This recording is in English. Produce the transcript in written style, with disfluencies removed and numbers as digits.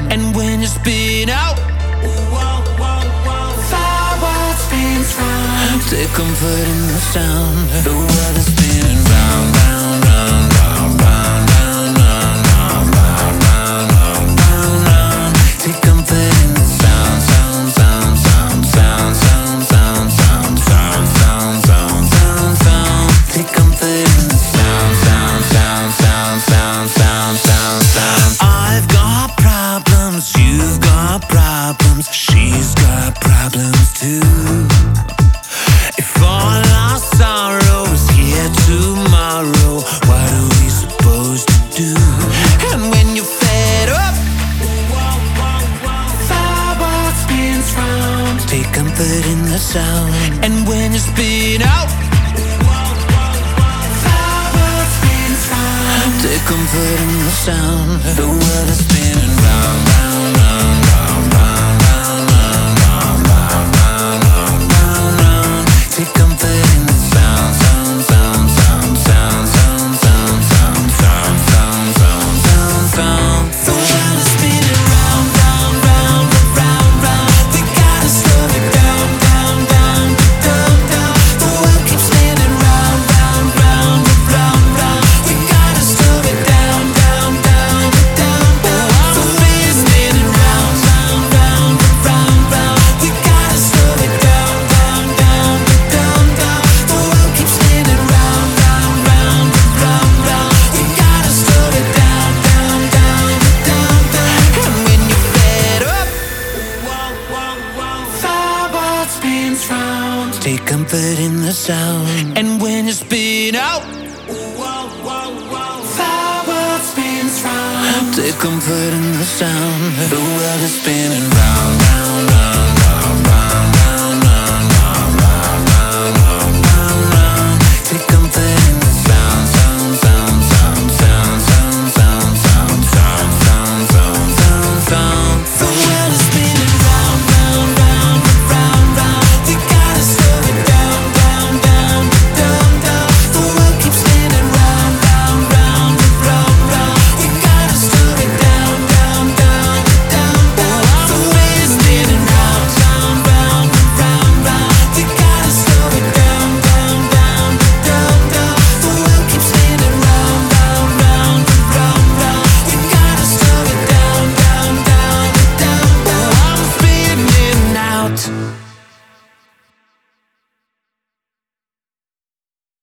And when you spin out, Forward spins round. take comfort in the sound. The world is spinning round, round, round, round, round, round, round, round, round, round, round, round. Take comfort in the sound, sound, sound, sound, sound, sound, sound, sound, sound, sound, sound, sound, sound. Take comfort in the sound, sound, sound, sound, sound, sound, sound, sound. I've got problems, you've got problems, she's got problems too. If all our sorrow is here tomorrow, what are we supposed to do? And when you're fed up, Forward spins round. take comfort in the sound. And when you spin out, Forward spins round. take comfort in the sound. The world is spinning round, round, round, round, round, round, round, round, round, round, round, round, round. Take comfort in the sound, sound, sound, sound, sound, sound, sound, sound, sound, sound, sound, sound, sound. The world is spinning round, round, round, round, round. We gotta slow it down, down, down, down, down. The world keeps spinning round, round, round, round, round. We gotta slow it down, down, down, down, down. The world is spinning round, round, round, round, round. We gotta slow it down, down, down, down, down. The world keeps spinning round, round, round, round, round. We gotta slow it down, down, down, down, down. And when you're fed up, Forward spins round. take comfort in the sound. And when you spin out, Forward spins round. take comfort in the sound. The world is spinning round, round,